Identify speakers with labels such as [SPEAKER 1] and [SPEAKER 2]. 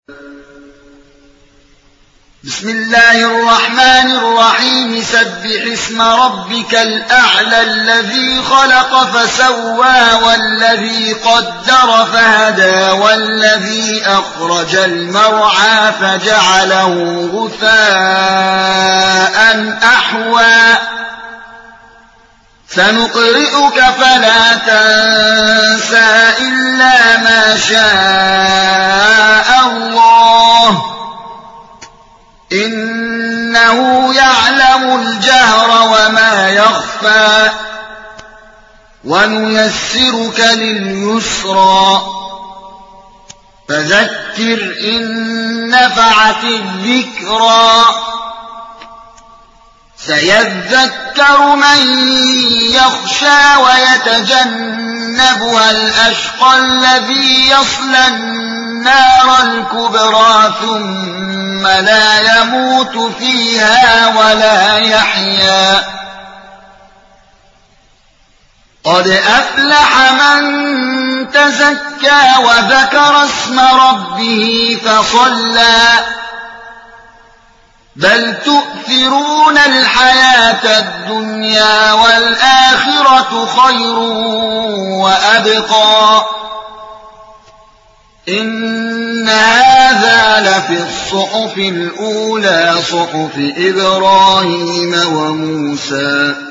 [SPEAKER 1] بسم الله الرحمن الرحيم سبح اسم ربك الأعلى الذي خلق فسوى والذي قدر فهدى والذي أخرج المرعى فجعله غثاء أحوى سنقرئك فلا تنسى إلا ما شاء الله إنه يعلم الجهر وما يخفى ونيسرك لليسرى فذكر إن نفعت الذكرى سيذكر من يخشى ويتجنبها الأشقى الذي يصلى النار الكبرى ثم لا يموت فيها ولا يحيا قد أفلح من تزكى وذكر اسم ربه فصلى بل تؤثرون الحياة الدنيا والآخرة خير وأبقى إن هذا لفي الصحف الأولى صحف إبراهيم وموسى